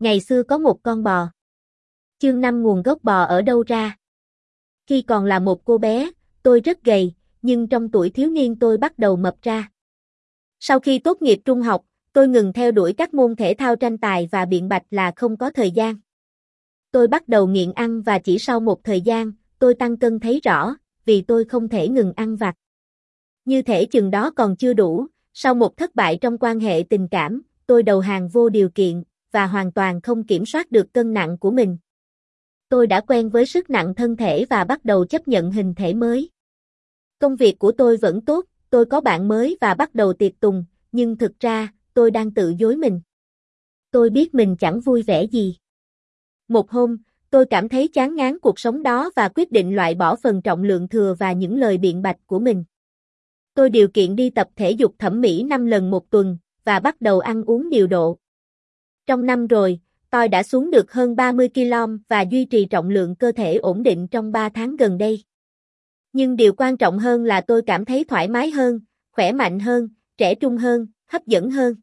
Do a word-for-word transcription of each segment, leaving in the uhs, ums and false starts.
Ngày xưa có một con bò. Chương năm nguồn gốc bò ở đâu ra? Khi còn là một cô bé, tôi rất gầy, nhưng trong tuổi thiếu niên tôi bắt đầu mập ra. Sau khi tốt nghiệp trung học, tôi ngừng theo đuổi các môn thể thao tranh tài và biện bạch là không có thời gian. Tôi bắt đầu nghiện ăn và chỉ sau một thời gian, tôi tăng cân thấy rõ, vì tôi không thể ngừng ăn vặt. Như thể chừng đó còn chưa đủ, sau một thất bại trong quan hệ tình cảm, tôi đầu hàng vô điều kiện, và hoàn toàn không kiểm soát được cân nặng của mình. Tôi đã quen với sức nặng thân thể và bắt đầu chấp nhận hình thể mới. Công việc của tôi vẫn tốt, tôi có bạn mới và bắt đầu tiệc tùng, nhưng thực ra, tôi đang tự dối mình. Tôi biết mình chẳng vui vẻ gì. Một hôm, tôi cảm thấy chán ngán cuộc sống đó và quyết định loại bỏ phần trọng lượng thừa và những lời biện bạch của mình. Tôi điều kiện đi tập thể dục thẩm mỹ năm lần một tuần, và bắt đầu ăn uống điều độ. Trong năm rồi, tôi đã xuống được hơn ba mươi ki lô gam và duy trì trọng lượng cơ thể ổn định trong ba tháng gần đây. Nhưng điều quan trọng hơn là tôi cảm thấy thoải mái hơn, khỏe mạnh hơn, trẻ trung hơn, hấp dẫn hơn.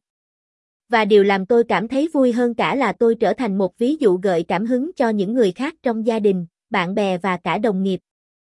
Và điều làm tôi cảm thấy vui hơn cả là tôi trở thành một ví dụ gợi cảm hứng cho những người khác trong gia đình, bạn bè và cả đồng nghiệp.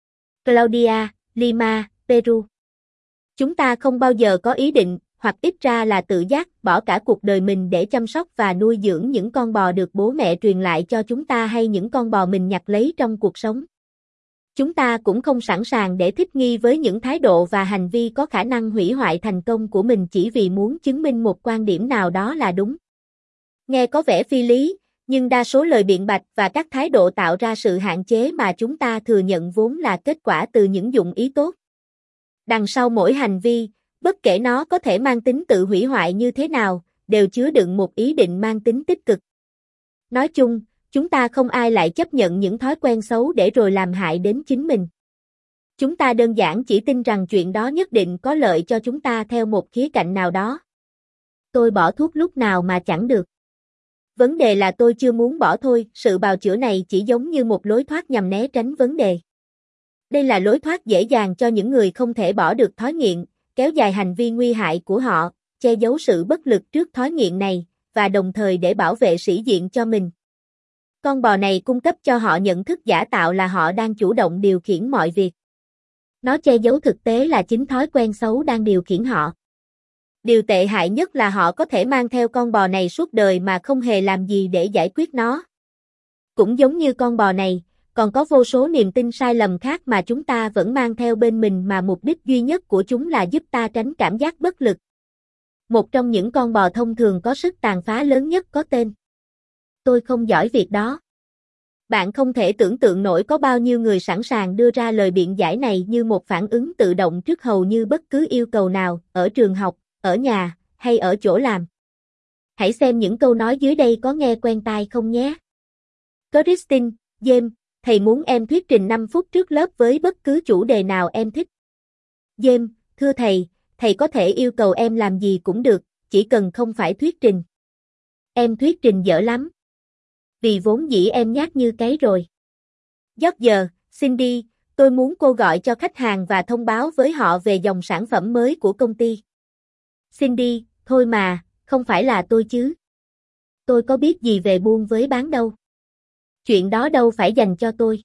Claudia, Lima, Peru. Chúng ta không bao giờ có ý định, hoặc ít ra là tự giác, bỏ cả cuộc đời mình để chăm sóc và nuôi dưỡng những con bò được bố mẹ truyền lại cho chúng ta hay những con bò mình nhặt lấy trong cuộc sống. Chúng ta cũng không sẵn sàng để thích nghi với những thái độ và hành vi có khả năng hủy hoại thành công của mình chỉ vì muốn chứng minh một quan điểm nào đó là đúng. Nghe có vẻ phi lý, nhưng đa số lời biện bạch và các thái độ tạo ra sự hạn chế mà chúng ta thừa nhận vốn là kết quả từ những dụng ý tốt. Đằng sau mỗi hành vi, bất kể nó có thể mang tính tự hủy hoại như thế nào, đều chứa đựng một ý định mang tính tích cực. Nói chung, chúng ta không ai lại chấp nhận những thói quen xấu để rồi làm hại đến chính mình. Chúng ta đơn giản chỉ tin rằng chuyện đó nhất định có lợi cho chúng ta theo một khía cạnh nào đó. Tôi bỏ thuốc lúc nào mà chẳng được. Vấn đề là tôi chưa muốn bỏ thôi, sự bào chữa này chỉ giống như một lối thoát nhằm né tránh vấn đề. Đây là lối thoát dễ dàng cho những người không thể bỏ được thói nghiện, kéo dài hành vi nguy hại của họ, che giấu sự bất lực trước thói nghiện này, và đồng thời để bảo vệ sĩ diện cho mình. Con bò này cung cấp cho họ nhận thức giả tạo là họ đang chủ động điều khiển mọi việc. Nó che giấu thực tế là chính thói quen xấu đang điều khiển họ. Điều tệ hại nhất là họ có thể mang theo con bò này suốt đời mà không hề làm gì để giải quyết nó. Cũng giống như con bò này, còn có vô số niềm tin sai lầm khác mà chúng ta vẫn mang theo bên mình mà mục đích duy nhất của chúng là giúp ta tránh cảm giác bất lực. Một trong những con bò thông thường có sức tàn phá lớn nhất có tên. Tôi không giỏi việc đó. Bạn không thể tưởng tượng nổi có bao nhiêu người sẵn sàng đưa ra lời biện giải này như một phản ứng tự động trước hầu như bất cứ yêu cầu nào, ở trường học, ở nhà, hay ở chỗ làm. Hãy xem những câu nói dưới đây có nghe quen tai không nhé. Christine, James, thầy muốn em thuyết trình năm phút trước lớp với bất cứ chủ đề nào em thích. James, thưa thầy, thầy có thể yêu cầu em làm gì cũng được, chỉ cần không phải thuyết trình. Em thuyết trình dở lắm. Vì vốn dĩ em nhát như cái rồi. George, Cindy, tôi muốn cô gọi cho khách hàng và thông báo với họ về dòng sản phẩm mới của công ty. Cindy, thôi mà, không phải là tôi chứ. Tôi có biết gì về buôn với bán đâu. Chuyện đó đâu phải dành cho tôi.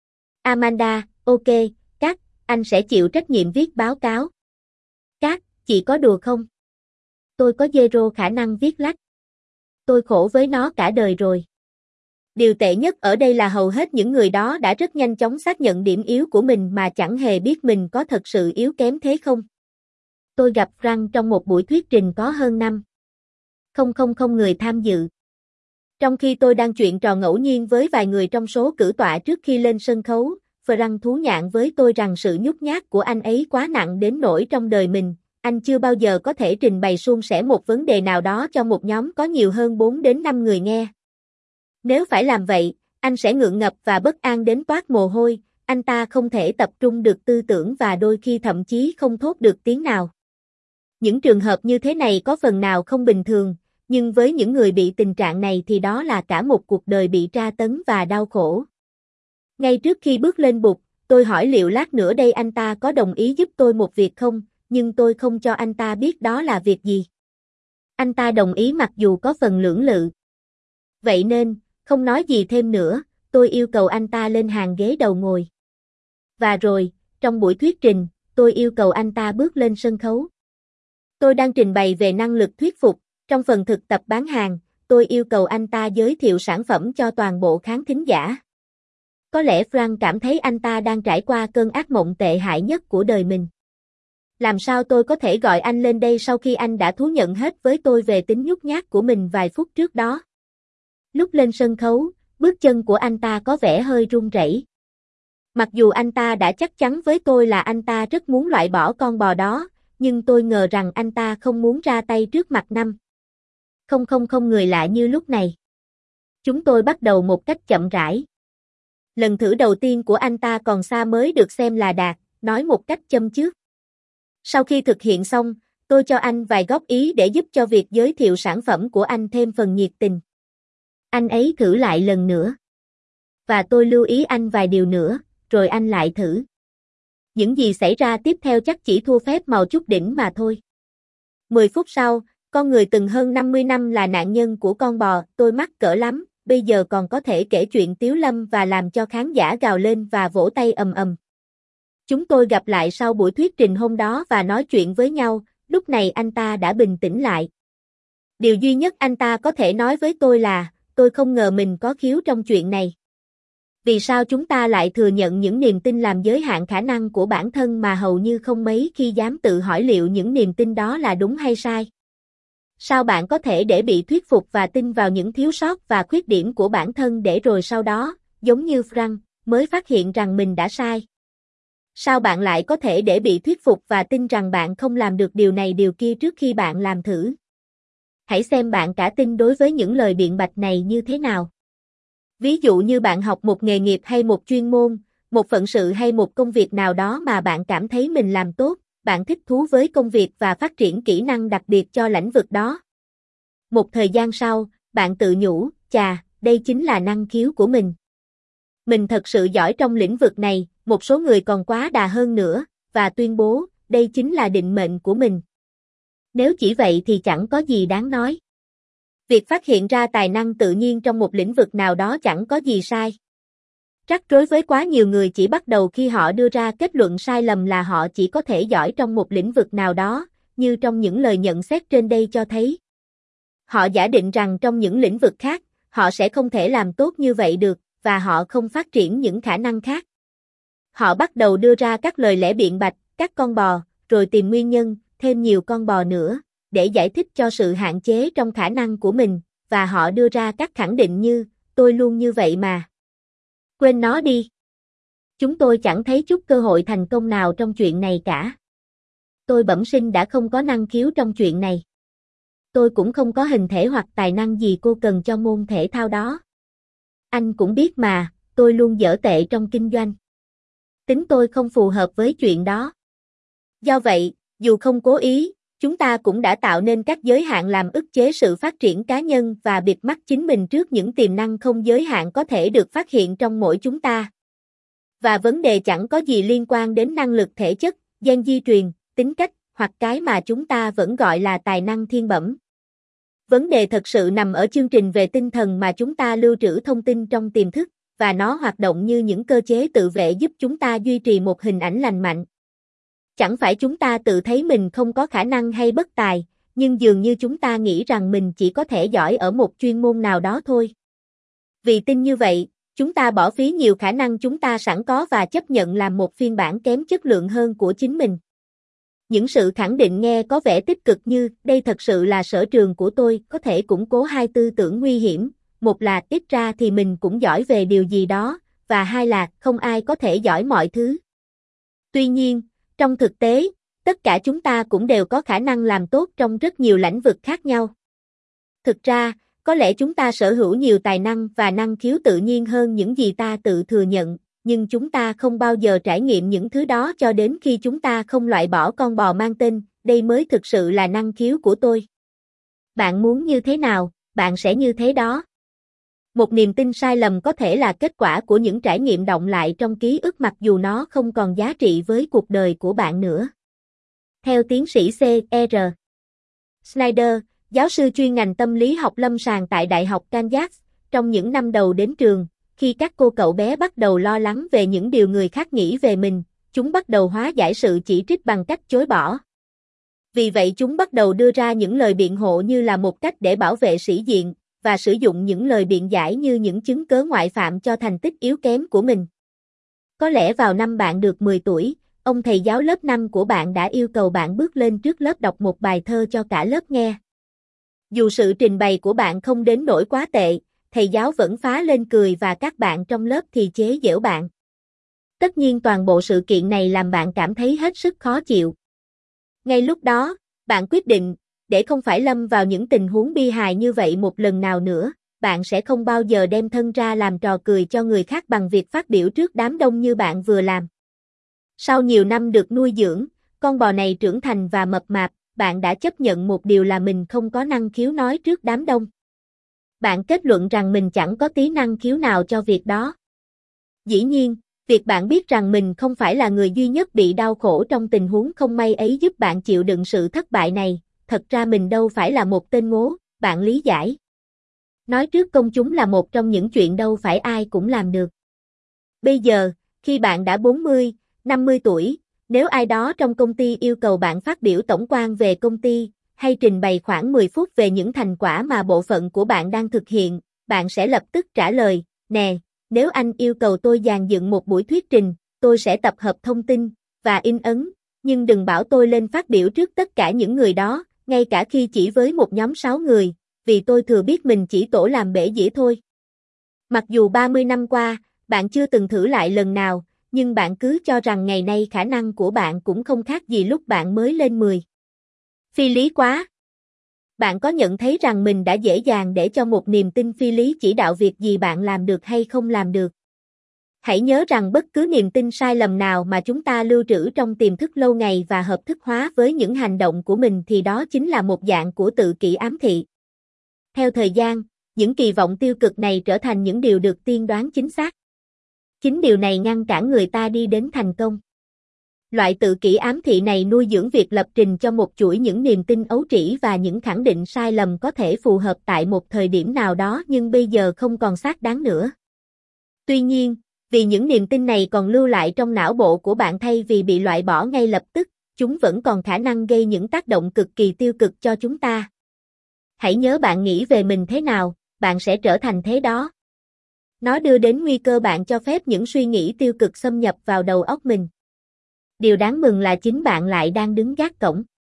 Amanda, ok, các, anh sẽ chịu trách nhiệm viết báo cáo. Các, chị có đùa không? Tôi có zero khả năng viết lách. Tôi khổ với nó cả đời rồi. Điều tệ nhất ở đây là hầu hết những người đó đã rất nhanh chóng xác nhận điểm yếu của mình mà chẳng hề biết mình có thật sự yếu kém thế không. Tôi gặp Frank trong một buổi thuyết trình có hơn năm. Không không không người tham dự. Trong khi tôi đang chuyện trò ngẫu nhiên với vài người trong số cử tọa trước khi lên sân khấu, Frank thú nhạn với tôi rằng sự nhút nhát của anh ấy quá nặng đến nỗi trong đời mình, anh chưa bao giờ có thể trình bày suôn sẻ một vấn đề nào đó cho một nhóm có nhiều hơn bốn đến năm người nghe. Nếu phải làm vậy, anh sẽ ngượng ngập và bất an đến toát mồ hôi, anh ta không thể tập trung được tư tưởng và đôi khi thậm chí không thốt được tiếng nào. Những trường hợp như thế này có phần nào không bình thường, nhưng với những người bị tình trạng này thì đó là cả một cuộc đời bị tra tấn và đau khổ. Ngay trước khi bước lên bục, tôi hỏi liệu lát nữa đây anh ta có đồng ý giúp tôi một việc không, nhưng tôi không cho anh ta biết đó là việc gì. Anh ta đồng ý mặc dù có phần lưỡng lự. Vậy nên, không nói gì thêm nữa, tôi yêu cầu anh ta lên hàng ghế đầu ngồi. Và rồi, trong buổi thuyết trình, tôi yêu cầu anh ta bước lên sân khấu. Tôi đang trình bày về năng lực thuyết phục, trong phần thực tập bán hàng, tôi yêu cầu anh ta giới thiệu sản phẩm cho toàn bộ khán thính giả. Có lẽ Frank cảm thấy anh ta đang trải qua cơn ác mộng tệ hại nhất của đời mình. Làm sao tôi có thể gọi anh lên đây sau khi anh đã thú nhận hết với tôi về tính nhút nhát của mình vài phút trước đó? Lúc lên sân khấu, bước chân của anh ta có vẻ hơi run rẩy. Mặc dù anh ta đã chắc chắn với tôi là anh ta rất muốn loại bỏ con bò đó, nhưng tôi ngờ rằng anh ta không muốn ra tay trước mặt năm. Không không không người lạ như lúc này. Chúng tôi bắt đầu một cách chậm rãi. Lần thử đầu tiên của anh ta còn xa mới được xem là đạt, nói một cách châm chước. Sau khi thực hiện xong, tôi cho anh vài góp ý để giúp cho việc giới thiệu sản phẩm của anh thêm phần nhiệt tình. Anh ấy thử lại lần nữa. Và tôi lưu ý anh vài điều nữa, rồi anh lại thử. Những gì xảy ra tiếp theo chắc chỉ thua phép màu chút đỉnh mà thôi. mười phút sau, con người từng hơn năm mươi năm là nạn nhân của con bò, tôi mắc cỡ lắm, bây giờ còn có thể kể chuyện tiếu lâm và làm cho khán giả gào lên và vỗ tay ầm ầm. Chúng tôi gặp lại sau buổi thuyết trình hôm đó và nói chuyện với nhau, lúc này anh ta đã bình tĩnh lại. Điều duy nhất anh ta có thể nói với tôi là, tôi không ngờ mình có khiếu trong chuyện này. Vì sao chúng ta lại thừa nhận những niềm tin làm giới hạn khả năng của bản thân mà hầu như không mấy khi dám tự hỏi liệu những niềm tin đó là đúng hay sai? Sao bạn có thể để bị thuyết phục và tin vào những thiếu sót và khuyết điểm của bản thân để rồi sau đó, giống như Frank, mới phát hiện rằng mình đã sai? Sao bạn lại có thể để bị thuyết phục và tin rằng bạn không làm được điều này điều kia trước khi bạn làm thử? Hãy xem bạn cả tin đối với những lời biện bạch này như thế nào. Ví dụ như bạn học một nghề nghiệp hay một chuyên môn, một phận sự hay một công việc nào đó mà bạn cảm thấy mình làm tốt, bạn thích thú với công việc và phát triển kỹ năng đặc biệt cho lĩnh vực đó. Một thời gian sau, bạn tự nhủ, chà, đây chính là năng khiếu của mình. Mình thật sự giỏi trong lĩnh vực này, một số người còn quá đà hơn nữa, và tuyên bố, đây chính là định mệnh của mình. Nếu chỉ vậy thì chẳng có gì đáng nói. Việc phát hiện ra tài năng tự nhiên trong một lĩnh vực nào đó chẳng có gì sai. Rắc rối với quá nhiều người chỉ bắt đầu khi họ đưa ra kết luận sai lầm là họ chỉ có thể giỏi trong một lĩnh vực nào đó, như trong những lời nhận xét trên đây cho thấy. Họ giả định rằng trong những lĩnh vực khác, họ sẽ không thể làm tốt như vậy được, và họ không phát triển những khả năng khác. Họ bắt đầu đưa ra các lời lẽ biện bạch, các con bò, rồi tìm nguyên nhân, thêm nhiều con bò nữa, để giải thích cho sự hạn chế trong khả năng của mình, và họ đưa ra các khẳng định như, tôi luôn như vậy mà. Quên nó đi. Chúng tôi chẳng thấy chút cơ hội thành công nào trong chuyện này cả. Tôi bẩm sinh đã không có năng khiếu trong chuyện này. Tôi cũng không có hình thể hoặc tài năng gì cô cần cho môn thể thao đó. Anh cũng biết mà, tôi luôn dở tệ trong kinh doanh. Tính tôi không phù hợp với chuyện đó. Do vậy, dù không cố ý, chúng ta cũng đã tạo nên các giới hạn làm ức chế sự phát triển cá nhân và bịt mắt chính mình trước những tiềm năng không giới hạn có thể được phát hiện trong mỗi chúng ta. Và vấn đề chẳng có gì liên quan đến năng lực thể chất, gen di truyền, tính cách, hoặc cái mà chúng ta vẫn gọi là tài năng thiên bẩm. Vấn đề thật sự nằm ở chương trình về tinh thần mà chúng ta lưu trữ thông tin trong tiềm thức, và nó hoạt động như những cơ chế tự vệ giúp chúng ta duy trì một hình ảnh lành mạnh. Chẳng phải chúng ta tự thấy mình không có khả năng hay bất tài, nhưng dường như chúng ta nghĩ rằng mình chỉ có thể giỏi ở một chuyên môn nào đó thôi. Vì tin như vậy, chúng ta bỏ phí nhiều khả năng chúng ta sẵn có và chấp nhận làm một phiên bản kém chất lượng hơn của chính mình. Những sự khẳng định nghe có vẻ tích cực như, đây thật sự là sở trường của tôi, có thể củng cố hai tư tưởng nguy hiểm, một là ít ra thì mình cũng giỏi về điều gì đó, và hai là không ai có thể giỏi mọi thứ. Tuy nhiên, trong thực tế, tất cả chúng ta cũng đều có khả năng làm tốt trong rất nhiều lĩnh vực khác nhau. Thực ra, có lẽ chúng ta sở hữu nhiều tài năng và năng khiếu tự nhiên hơn những gì ta tự thừa nhận, nhưng chúng ta không bao giờ trải nghiệm những thứ đó cho đến khi chúng ta không loại bỏ con bò mang tên, đây mới thực sự là năng khiếu của tôi. Bạn muốn như thế nào, bạn sẽ như thế đó. Một niềm tin sai lầm có thể là kết quả của những trải nghiệm đọng lại trong ký ức mặc dù nó không còn giá trị với cuộc đời của bạn nữa. Theo tiến sĩ C R Snyder, giáo sư chuyên ngành tâm lý học lâm sàng tại Đại học Kansas, trong những năm đầu đến trường, khi các cô cậu bé bắt đầu lo lắng về những điều người khác nghĩ về mình, chúng bắt đầu hóa giải sự chỉ trích bằng cách chối bỏ. Vì vậy chúng bắt đầu đưa ra những lời biện hộ như là một cách để bảo vệ sĩ diện, và sử dụng những lời biện giải như những chứng cớ ngoại phạm cho thành tích yếu kém của mình. Có lẽ vào năm bạn được mười tuổi, ông thầy giáo lớp năm của bạn đã yêu cầu bạn bước lên trước lớp đọc một bài thơ cho cả lớp nghe. Dù sự trình bày của bạn không đến nỗi quá tệ, thầy giáo vẫn phá lên cười và các bạn trong lớp thì chế giễu bạn. Tất nhiên toàn bộ sự kiện này làm bạn cảm thấy hết sức khó chịu. Ngay lúc đó, bạn quyết định, để không phải lâm vào những tình huống bi hài như vậy một lần nào nữa, bạn sẽ không bao giờ đem thân ra làm trò cười cho người khác bằng việc phát biểu trước đám đông như bạn vừa làm. Sau nhiều năm được nuôi dưỡng, con bò này trưởng thành và mập mạp, bạn đã chấp nhận một điều là mình không có năng khiếu nói trước đám đông. Bạn kết luận rằng mình chẳng có tí năng khiếu nào cho việc đó. Dĩ nhiên, việc bạn biết rằng mình không phải là người duy nhất bị đau khổ trong tình huống không may ấy giúp bạn chịu đựng sự thất bại này, thật ra mình đâu phải là một tên ngố, bạn lý giải. Nói trước công chúng là một trong những chuyện đâu phải ai cũng làm được. Bây giờ, khi bạn đã bốn mươi, năm mươi tuổi, nếu ai đó trong công ty yêu cầu bạn phát biểu tổng quan về công ty, hay trình bày khoảng mười phút về những thành quả mà bộ phận của bạn đang thực hiện, bạn sẽ lập tức trả lời, nè, nếu anh yêu cầu tôi dàn dựng một buổi thuyết trình, tôi sẽ tập hợp thông tin, và in ấn, nhưng đừng bảo tôi lên phát biểu trước tất cả những người đó, ngay cả khi chỉ với một nhóm sáu người, vì tôi thừa biết mình chỉ tổ làm bể dĩa thôi. Mặc dù ba mươi năm qua, bạn chưa từng thử lại lần nào, nhưng bạn cứ cho rằng ngày nay khả năng của bạn cũng không khác gì lúc bạn mới lên mười. Phi lý quá! Bạn có nhận thấy rằng mình đã dễ dàng để cho một niềm tin phi lý chỉ đạo việc gì bạn làm được hay không làm được? Hãy nhớ rằng bất cứ niềm tin sai lầm nào mà chúng ta lưu trữ trong tiềm thức lâu ngày và hợp thức hóa với những hành động của mình thì đó chính là một dạng của tự kỷ ám thị. Theo thời gian, những kỳ vọng tiêu cực này trở thành những điều được tiên đoán chính xác. Chính điều này ngăn cản người ta đi đến thành công. Loại tự kỷ ám thị này nuôi dưỡng việc lập trình cho một chuỗi những niềm tin ấu trĩ và những khẳng định sai lầm có thể phù hợp tại một thời điểm nào đó nhưng bây giờ không còn xác đáng nữa. Tuy nhiên, vì những niềm tin này còn lưu lại trong não bộ của bạn thay vì bị loại bỏ ngay lập tức, chúng vẫn còn khả năng gây những tác động cực kỳ tiêu cực cho chúng ta. Hãy nhớ bạn nghĩ về mình thế nào, bạn sẽ trở thành thế đó. Nó đưa đến nguy cơ bạn cho phép những suy nghĩ tiêu cực xâm nhập vào đầu óc mình. Điều đáng mừng là chính bạn lại đang đứng gác cổng.